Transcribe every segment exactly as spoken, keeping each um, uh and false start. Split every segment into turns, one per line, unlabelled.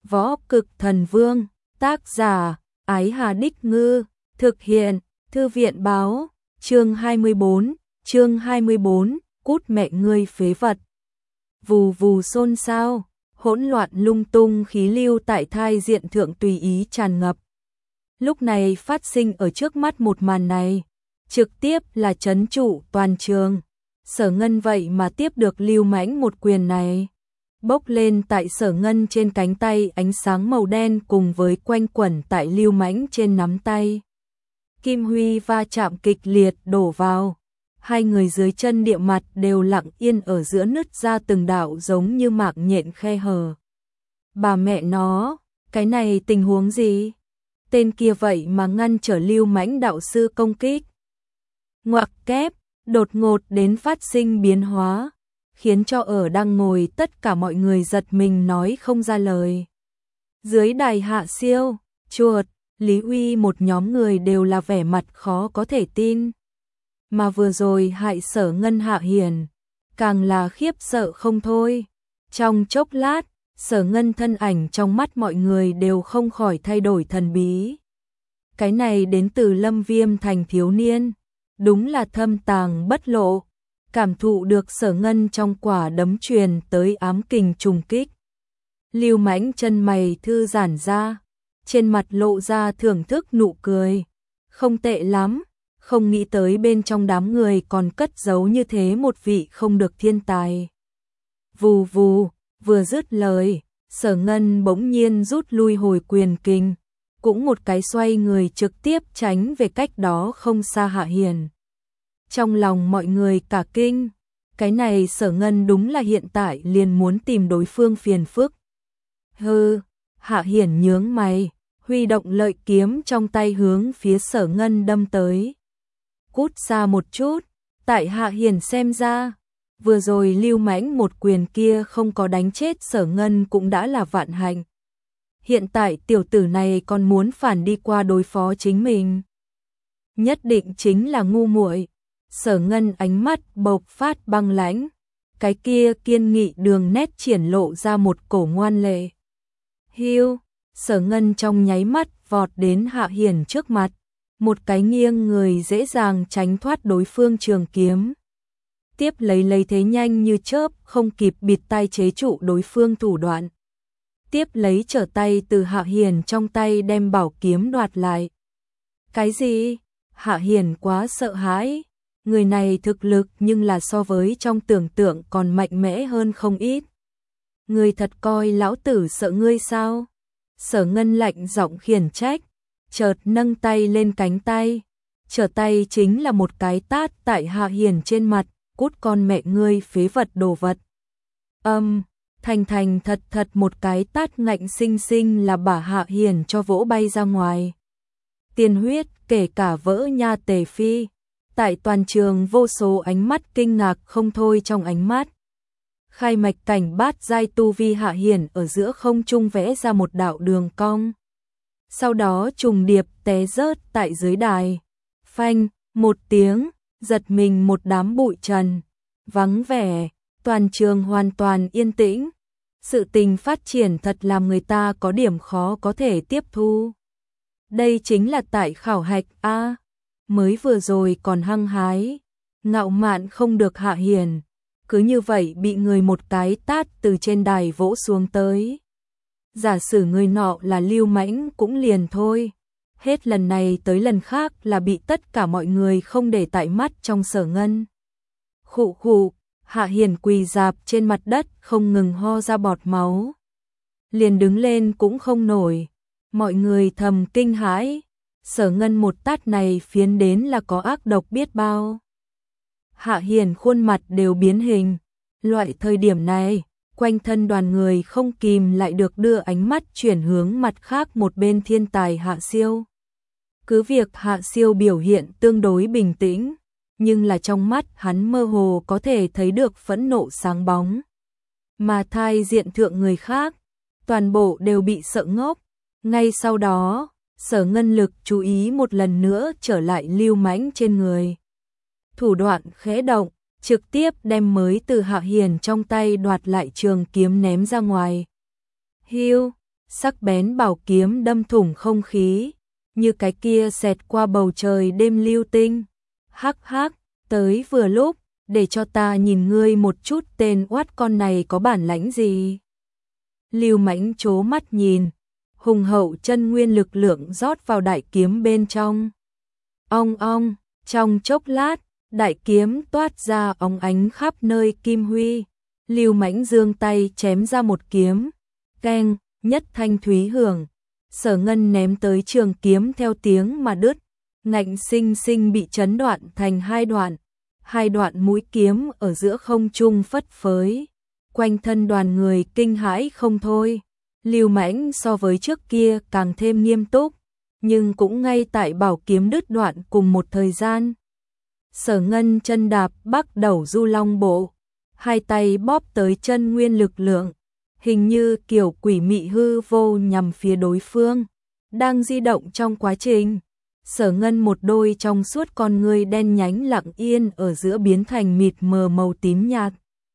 Võ Cực Thần Vương, tác giả, Ái Hà Đích Ngư, thực hiện, Thư viện báo, chương hai mươi bốn, chương hai mươi bốn, cút mẹ ngươi phế vật. Vù vù xôn xao, hỗn loạn lung tung khí lưu tại thai diện thượng tùy ý tràn ngập. Lúc này phát sinh ở trước mắt một màn này, trực tiếp là trấn trụ toàn trường. Sở Ngân vậy mà tiếp được Lưu Mãnh một quyền này. Bốc lên tại Sở Ngân trên cánh tay ánh sáng màu đen cùng với quanh quẩn tại Lưu Mãnh trên nắm tay. Kim huy va chạm kịch liệt đổ vào. Hai người dưới chân địa mặt đều lặng yên ở giữa nứt ra từng đạo giống như mạc nhện khe hở. Bà mẹ nó, cái này tình huống gì? Tên kia vậy mà ngăn trở Lưu Mãnh đạo sư công kích. Ngoặc kép, đột ngột đến phát sinh biến hóa, khiến cho ở đang ngồi tất cả mọi người giật mình nói không ra lời. Dưới đài Hạ Siêu, Chuột, Lý Uy một nhóm người đều là vẻ mặt khó có thể tin. Mà vừa rồi hại Sở Ngân Hạ Hiền, càng là khiếp sợ không thôi. Trong chốc lát, Sở Ngân thân ảnh trong mắt mọi người đều không khỏi thay đổi thần bí. Cái này đến từ Lâm Viêm thành thiếu niên, đúng là thâm tàng bất lộ, cảm thụ được Sở Ngân trong quả đấm truyền tới ám kình trùng kích. Lưu Mãnh chân mày thư giãn ra, trên mặt lộ ra thưởng thức nụ cười. Không tệ lắm, không nghĩ tới bên trong đám người còn cất giấu như thế một vị không được thiên tài. Vù vù, vừa dứt lời, Sở Ngân bỗng nhiên rút lui hồi quyền kình, cũng một cái xoay người trực tiếp tránh về cách đó không xa Hạ Hiền. Trong lòng mọi người cả kinh, cái này Sở Ngân đúng là hiện tại liền muốn tìm đối phương phiền phức. Hừ, Hạ Hiền nhướng mày, huy động lợi kiếm trong tay hướng phía Sở Ngân đâm tới. Cút xa một chút, tại Hạ Hiền xem ra, vừa rồi Lưu Mãnh một quyền kia không có đánh chết Sở Ngân cũng đã là vạn hạnh. Hiện tại tiểu tử này còn muốn phản đi qua đối phó chính mình. Nhất định chính là ngu muội. Sở Ngân ánh mắt bộc phát băng lãnh, cái kia kiên nghị đường nét triển lộ ra một cổ ngoan lệ. Hiu, Sở Ngân trong nháy mắt vọt đến Hạ Hiền trước mặt, một cái nghiêng người dễ dàng tránh thoát đối phương trường kiếm. Tiếp lấy lấy thế nhanh như chớp không kịp bịt tai chế trụ đối phương thủ đoạn. Tiếp lấy trở tay từ Hạ Hiền trong tay đem bảo kiếm đoạt lại. Cái gì? Hạ Hiền quá sợ hãi. Người này thực lực nhưng là so với trong tưởng tượng còn mạnh mẽ hơn không ít. Ngươi thật coi lão tử sợ ngươi sao? Sở Ngân lạnh giọng khiển trách, chợt nâng tay lên cánh tay, trở tay chính là một cái tát tại Hạ Hiền trên mặt, cút con mẹ ngươi phế vật đồ vật. Âm, um, thành thành thật thật một cái tát ngạnh xinh xinh là bả Hạ Hiền cho vỗ bay ra ngoài. Tiên huyết kể cả vỡ nha tề phi. Tại toàn trường vô số ánh mắt kinh ngạc không thôi trong ánh mắt. Khai mạch cảnh bát giai tu vi Hạ Hiền ở giữa không trung vẽ ra một đạo đường cong. Sau đó trùng điệp té rớt tại dưới đài. Phanh, một tiếng, giật mình một đám bụi trần. Vắng vẻ, toàn trường hoàn toàn yên tĩnh. Sự tình phát triển thật làm người ta có điểm khó có thể tiếp thu. Đây chính là tại khảo hạch A. Mới vừa rồi còn hăng hái, ngạo mạn không được Hạ Hiền, cứ như vậy bị người một cái tát từ trên đài vỗ xuống tới. Giả sử người nọ là Lưu Mãnh cũng liền thôi, hết lần này tới lần khác là bị tất cả mọi người không để tại mắt trong Sở Ngân. Khụ khụ, Hạ Hiền quỳ rạp trên mặt đất không ngừng ho ra bọt máu. Liền đứng lên cũng không nổi, mọi người thầm kinh hãi. Sở Ngân một tát này phiến đến là có ác độc biết bao. Hạ Hiền khuôn mặt đều biến hình. Loại thời điểm này, quanh thân đoàn người không kìm lại được đưa ánh mắt chuyển hướng mặt khác một bên thiên tài Hạ Siêu. Cứ việc Hạ Siêu biểu hiện tương đối bình tĩnh, nhưng là trong mắt hắn mơ hồ có thể thấy được phẫn nộ sáng bóng. Mà thai diện thượng người khác, toàn bộ đều bị sợ ngốc. Ngay sau đó, Sở Ngân lực chú ý một lần nữa trở lại Lưu Mãnh trên người. Thủ đoạn khẽ động, trực tiếp đem mới từ Hạ Hiền trong tay đoạt lại trường kiếm ném ra ngoài. Hiu, sắc bén bảo kiếm đâm thủng không khí, như cái kia xẹt qua bầu trời đêm lưu tinh. Hắc hắc, tới vừa lúc, để cho ta nhìn ngươi một chút tên oát con này có bản lãnh gì. Lưu Mãnh trố mắt nhìn, hùng hậu chân nguyên lực lượng rót vào đại kiếm bên trong. Ong ong, trong chốc lát, đại kiếm toát ra óng ánh khắp nơi kim huy. Lưu Mãnh giương tay chém ra một kiếm, keng, nhất thanh thúy hưởng. Sở Ngân ném tới trường kiếm theo tiếng mà đứt, ngạnh sinh sinh bị chấn đoạn thành hai đoạn. Hai đoạn mũi kiếm ở giữa không trung phất phới, quanh thân đoàn người kinh hãi không thôi. Lưu Mãnh so với trước kia càng thêm nghiêm túc, nhưng cũng ngay tại bảo kiếm đứt đoạn cùng một thời gian. Sở Ngân chân đạp bắc đầu du long bộ, hai tay bóp tới chân nguyên lực lượng, hình như kiểu quỷ mị hư vô nhằm phía đối phương, đang di động trong quá trình. Sở Ngân một đôi trong suốt con ngươi đen nhánh lặng yên ở giữa biến thành mịt mờ màu tím nhạt.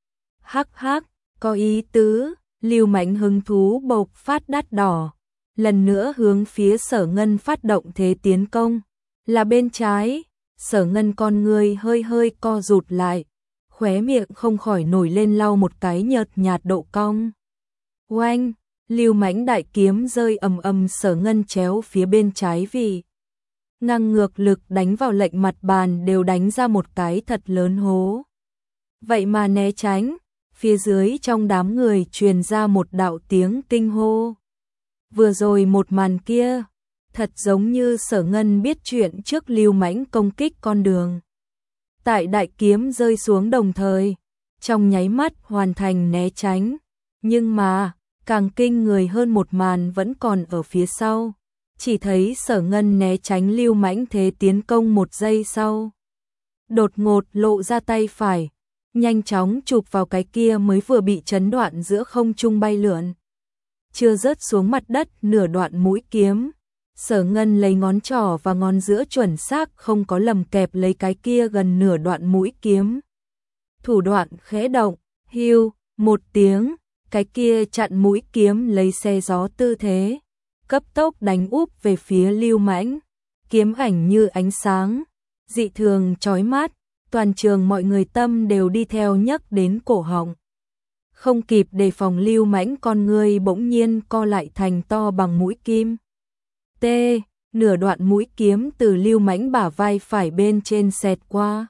Hắc hắc, có ý tứ. Lưu Mãnh hứng thú bộc phát đắt đỏ, lần nữa hướng phía Sở Ngân phát động thế tiến công. Là bên trái, Sở Ngân con người hơi hơi co rụt lại, khóe miệng không khỏi nổi lên lau một cái nhợt nhạt độ cong. Oanh, Lưu Mãnh đại kiếm rơi ầm ầm Sở Ngân chéo phía bên trái vì ngang ngược lực đánh vào lệnh mặt bàn đều đánh ra một cái thật lớn hố. Vậy mà né tránh, phía dưới trong đám người truyền ra một đạo tiếng kinh hô. Vừa rồi một màn kia, thật giống như Sở Ngân biết chuyện trước Lưu Mãnh công kích con đường. Tại đại kiếm rơi xuống đồng thời, trong nháy mắt hoàn thành né tránh, nhưng mà, càng kinh người hơn một màn vẫn còn ở phía sau. Chỉ thấy Sở Ngân né tránh Lưu Mãnh thế tiến công một giây sau, đột ngột lộ ra tay phải, nhanh chóng chụp vào cái kia mới vừa bị chấn đoạn giữa không trung bay lượn, chưa rớt xuống mặt đất nửa đoạn mũi kiếm. Sở Ngân lấy ngón trỏ và ngón giữa chuẩn xác không có lầm kẹp lấy cái kia gần nửa đoạn mũi kiếm. Thủ đoạn khẽ động, hưu, một tiếng, cái kia chặn mũi kiếm lấy xe gió tư thế, cấp tốc đánh úp về phía Lưu Mãnh. Kiếm ảnh như ánh sáng, dị thường chói mắt, toàn trường mọi người tâm đều đi theo nhấc đến cổ họng. Không kịp đề phòng Lưu Mãnh con người bỗng nhiên co lại thành to bằng mũi kim. T, nửa đoạn mũi kiếm từ Lưu Mãnh bả vai phải bên trên xẹt qua.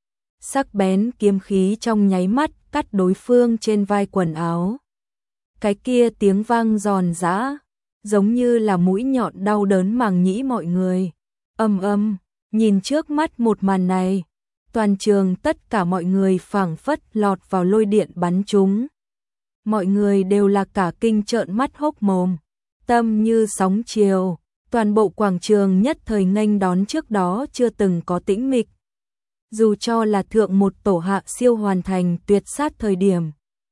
Sắc bén kiếm khí trong nháy mắt cắt đối phương trên vai quần áo. Cái kia tiếng vang giòn giã, giống như là mũi nhọn đau đớn màng nhĩ mọi người. Ầm ầm, nhìn trước mắt một màn này, toàn trường tất cả mọi người phảng phất lọt vào lôi điện bắn chúng. Mọi người đều là cả kinh trợn mắt hốc mồm, tâm như sóng chiều, toàn bộ quảng trường nhất thời nghênh đón trước đó chưa từng có tĩnh mịch. Dù cho là thượng một tổ hạ siêu hoàn thành tuyệt sát thời điểm,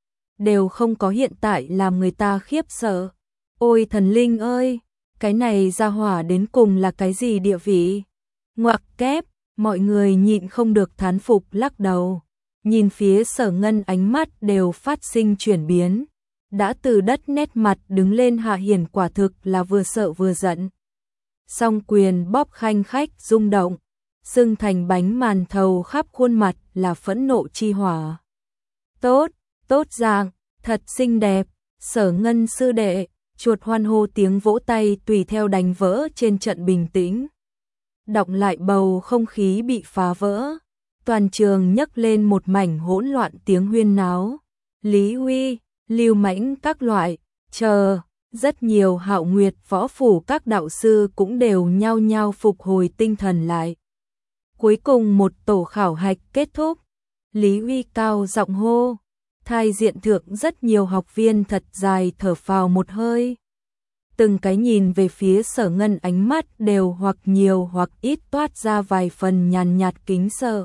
đều không có hiện tại làm người ta khiếp sợ. Ôi thần linh ơi, cái này ra hỏa đến cùng là cái gì địa vị? Ngoặc kép, mọi người nhịn không được thán phục lắc đầu. Nhìn phía Sở Ngân ánh mắt đều phát sinh chuyển biến. Đã từ đất nét mặt đứng lên hạ hiển quả thực là vừa sợ vừa giận. Song quyền bóp khanh khách rung động, sưng thành bánh màn thầu khắp khuôn mặt là phẫn nộ chi hỏa. Tốt, tốt dạng, thật xinh đẹp, Sở Ngân sư đệ, chuột hoan hô tiếng vỗ tay tùy theo đánh vỡ trên trận bình tĩnh. Đọng lại bầu không khí bị phá vỡ, toàn trường nhấc lên một mảnh hỗn loạn tiếng huyên náo. Lý Huy, Lưu Mãnh các loại, chờ, rất nhiều Hạo Nguyệt võ phủ các đạo sư cũng đều nhao nhao phục hồi tinh thần lại. Cuối cùng một tổ khảo hạch kết thúc, Lý Huy cao giọng hô, thai diện thượng rất nhiều học viên thật dài thở phào một hơi. Từng cái nhìn về phía Sở Ngân ánh mắt đều hoặc nhiều hoặc ít toát ra vài phần nhàn nhạt kính sợ.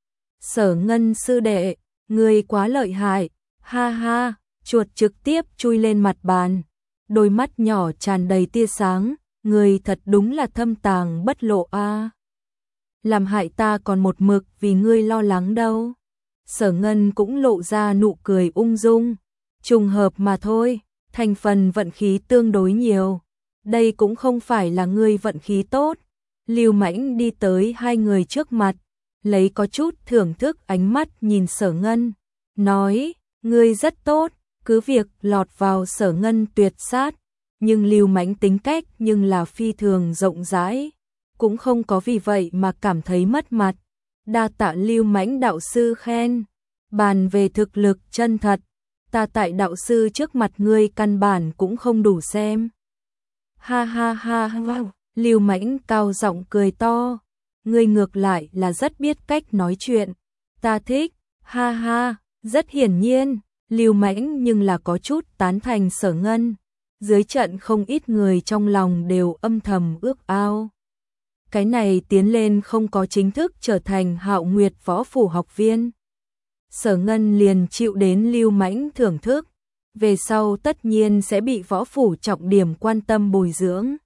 Sở Ngân sư đệ, người quá lợi hại, ha ha, chuột trực tiếp chui lên mặt bàn, đôi mắt nhỏ tràn đầy tia sáng, người thật đúng là thâm tàng bất lộ a. Làm hại ta còn một mực vì ngươi lo lắng đâu. Sở Ngân cũng lộ ra nụ cười ung dung, trùng hợp mà thôi, thành phần vận khí tương đối nhiều. Đây cũng không phải là ngươi vận khí tốt. Lưu Mãnh đi tới hai người trước mặt, lấy có chút thưởng thức ánh mắt nhìn Sở Ngân, nói, ngươi rất tốt, cứ việc lọt vào Sở Ngân tuyệt sát, nhưng Lưu Mãnh tính cách nhưng là phi thường rộng rãi, cũng không có vì vậy mà cảm thấy mất mặt. Đa tạ Lưu Mãnh đạo sư khen, bàn về thực lực chân thật, ta tại đạo sư trước mặt ngươi căn bản cũng không đủ xem. Ha ha ha wow. Lưu Mãnh cao giọng cười to, ngươi ngược lại là rất biết cách nói chuyện, ta thích, ha ha. Rất hiển nhiên, Lưu Mãnh nhưng là có chút tán thành Sở Ngân, dưới trận không ít người trong lòng đều âm thầm ước ao. Cái này tiến lên không có chính thức trở thành Hạo Nguyệt võ phủ học viên. Sở Ngân liền chịu đến Lưu Mãnh thưởng thức, về sau tất nhiên sẽ bị võ phủ trọng điểm quan tâm bồi dưỡng.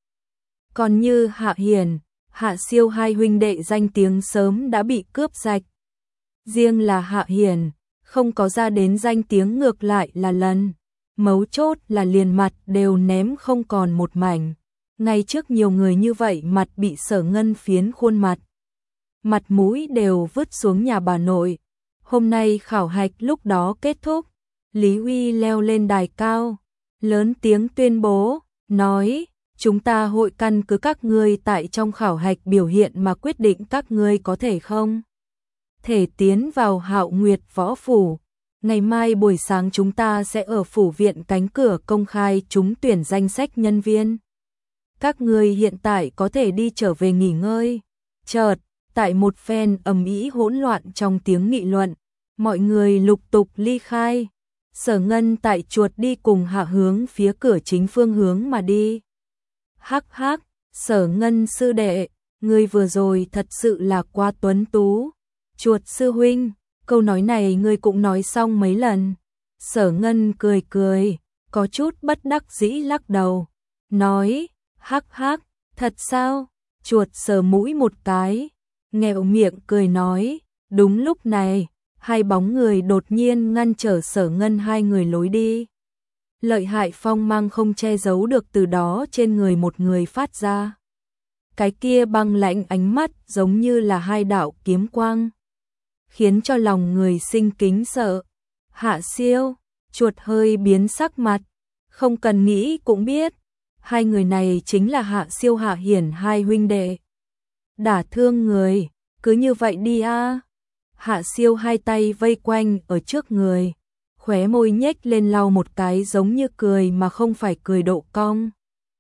Còn như Hạ Hiền, Hạ Siêu hai huynh đệ danh tiếng sớm đã bị cướp sạch. Riêng là Hạ Hiền, không có ra đến danh tiếng ngược lại là lần. Mấu chốt là liền mặt đều ném không còn một mảnh. Ngay trước nhiều người như vậy mặt bị Sở Ngân phiến khuôn mặt. Mặt mũi đều vứt xuống nhà bà nội. Hôm nay khảo hạch lúc đó kết thúc. Lý Huy leo lên đài cao, lớn tiếng tuyên bố, nói, chúng ta hội căn cứ các ngươi tại trong khảo hạch biểu hiện mà quyết định các ngươi có thể không thể tiến vào Hạo Nguyệt võ phủ. Ngày mai buổi sáng chúng ta sẽ ở phủ viện cánh cửa công khai trúng tuyển danh sách nhân viên. Các ngươi hiện tại có thể đi trở về nghỉ ngơi. Chợt, tại một phen ầm ĩ hỗn loạn trong tiếng nghị luận, mọi người lục tục ly khai. Sở Ngân tại chuột đi cùng Hạ hướng phía cửa chính phương hướng mà đi. Hắc hắc, Sở Ngân sư đệ, ngươi vừa rồi thật sự là quá tuấn tú. Chuột sư huynh, câu nói này ngươi cũng nói xong mấy lần. Sở Ngân cười cười, có chút bất đắc dĩ lắc đầu, nói, hắc hắc, thật sao? Chuột sờ mũi một cái, nghẹo miệng cười nói, đúng lúc này, hai bóng người đột nhiên ngăn trở Sở Ngân hai người lối đi. Lợi hại phong mang không che giấu được từ đó trên người một người phát ra. Cái kia băng lãnh ánh mắt giống như là hai đạo kiếm quang, khiến cho lòng người sinh kính sợ. Hạ Siêu, chuột hơi biến sắc mặt, không cần nghĩ cũng biết, hai người này chính là Hạ Siêu Hạ Hiển hai huynh đệ. Đả thương người, cứ như vậy đi a. Hạ Siêu hai tay vây quanh ở trước người, khóe môi nhếch lên lau một cái giống như cười mà không phải cười độ cong.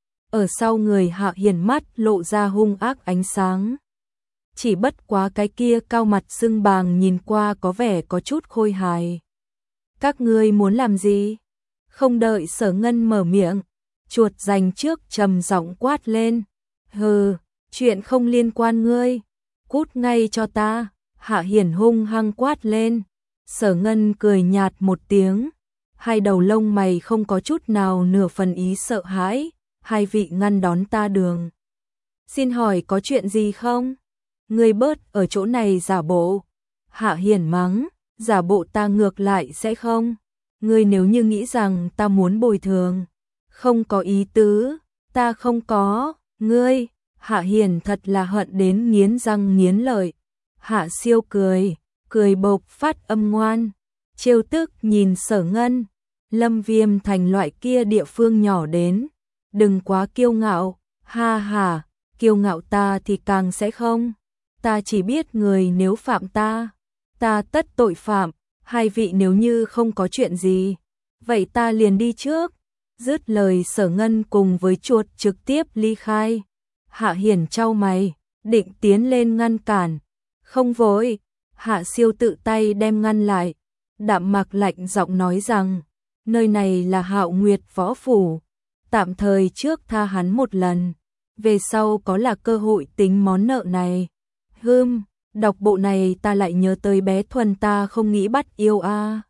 Ở sau người Hạ Hiển mắt lộ ra hung ác ánh sáng. Chỉ bất quá cái kia cao mặt sưng bàng nhìn qua có vẻ có chút khôi hài. Các ngươi muốn làm gì? Không đợi Sở Ngân mở miệng, chuột dành trước trầm giọng quát lên. Hừ, chuyện không liên quan ngươi, cút ngay cho ta. Hạ Hiển hung hăng quát lên. Sở Ngân cười nhạt một tiếng, hai đầu lông mày không có chút nào nửa phần ý sợ hãi. Hai vị ngăn đón ta đường, xin hỏi có chuyện gì không? Ngươi bớt ở chỗ này giả bộ. Hạ Hiển mắng, giả bộ ta ngược lại sẽ không. Ngươi nếu như nghĩ rằng ta muốn bồi thường, không có ý tứ, ta không có. Ngươi, Hạ Hiển thật là hận đến nghiến răng nghiến lợi. Hạ Siêu cười, cười bộc phát âm ngoan, trêu tức nhìn Sở Ngân. Lâm Viêm Thành loại kia địa phương nhỏ đến, đừng quá kiêu ngạo. Ha ha, kiêu ngạo ta thì càng sẽ không. Ta chỉ biết người nếu phạm ta, ta tất tội phạm. Hai vị nếu như không có chuyện gì, vậy ta liền đi trước. Dứt lời Sở Ngân cùng với chuột trực tiếp ly khai. Hạ Hiển chau mày, định tiến lên ngăn cản. Không vội, Hạ Siêu tự tay đem ngăn lại. Đạm Mạc lạnh giọng nói rằng, nơi này là Hạo Nguyệt võ phủ, tạm thời trước tha hắn một lần, về sau có là cơ hội tính món nợ này. Hừm, đọc bộ này ta lại nhớ tới bé Thuần ta không nghĩ bắt yêu a.